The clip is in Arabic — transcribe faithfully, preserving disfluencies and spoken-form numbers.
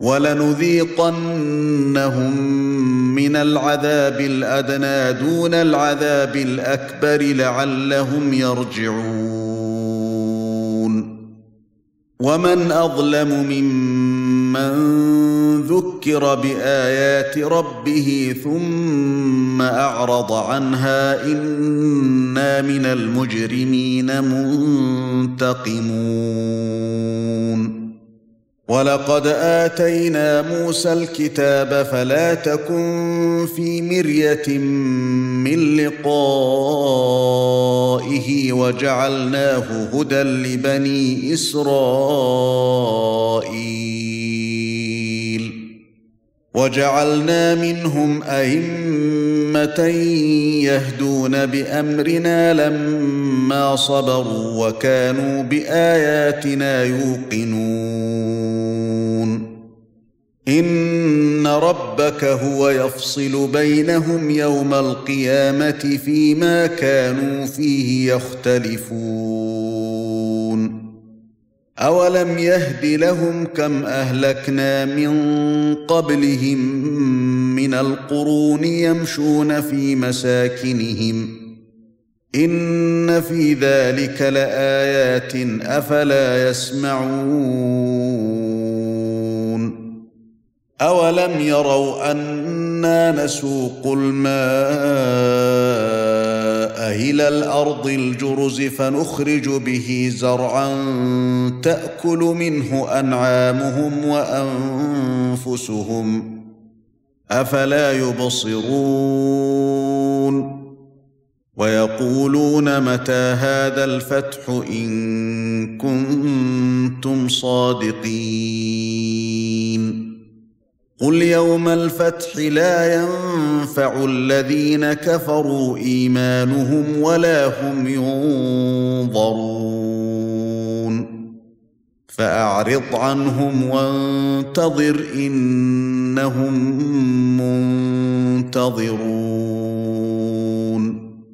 وَلَنُذِيقَنَّهُم مِّنَ الْعَذَابِ الْأَدْنَىٰ دُونَ الْعَذَابِ الْأَكْبَرِ لَعَلَّهُمْ يَرْجِعُونَ وَمَنْ أَظْلَمُ مِمَّن ذُكِّرَ بِآيَاتِ رَبِّهِ ثُمَّ أَعْرَضَ عَنْهَا إِنَّا مِنَ الْمُجْرِمِينَ مُنتَقِمُونَ وَلَقَدْ آتَيْنَا مُوسَى الْكِتَابَ فَلَا تَكُن فِي مِرْيَةٍ مِّن لِّقَائِهِ وَجَعَلْنَاهُ هُدًى لِّبَنِي إِسْرَائِيلَ وَجَعَلْنَا مِنْهُمْ أَئِمَّةً يَهْدُونَ بِأَمْرِنَا لَمَّا صَبَرُوا وَكَانُوا بِآيَاتِنَا يُوقِنُونَ إِنَّ رَبَّكَ هُوَ يَفْصِلُ بَيْنَهُمْ يَوْمَ الْقِيَامَةِ فِيمَا كَانُوا فِيهِ يَخْتَلِفُونَ أَوَلَمْ يَهْدِ لَهُمْ كَمْ أَهْلَكْنَا مِنْ قَبْلِهِمْ مِنَ الْقُرُونِ يَمْشُونَ فِي مَسَاكِنِهِمْ إِنَّ فِي ذَلِكَ لَآيَاتٍ أَفَلَا يَسْمَعُونَ أَوَلَمْ يَرَوْا أَنَّا نَسُوقُ الْمَاءَ إِلَى الْأَرْضِ الْجُرُزِ فَنُخْرِجُ بِهِ زَرْعًا تَأْكُلُ مِنْهُ أَنْعَامُهُمْ وَأَنْفُسُهُمْ أَفَلَا يُبْصِرُونَ وَيَقُولُونَ مَتَى هَذَا الْفَتْحُ إِن كُنتُمْ صَادِقِينَ قُلْ يَوْمَ الْفَتْحِ لَا يَنفَعُ الَّذِينَ كَفَرُوا إِيمَانُهُمْ وَلَا هُمْ يُنظَرُونَ فَأَعْرِضْ عَنْهُمْ وَانتَظِرْ إِنَّهُمْ مُنتَظِرُونَ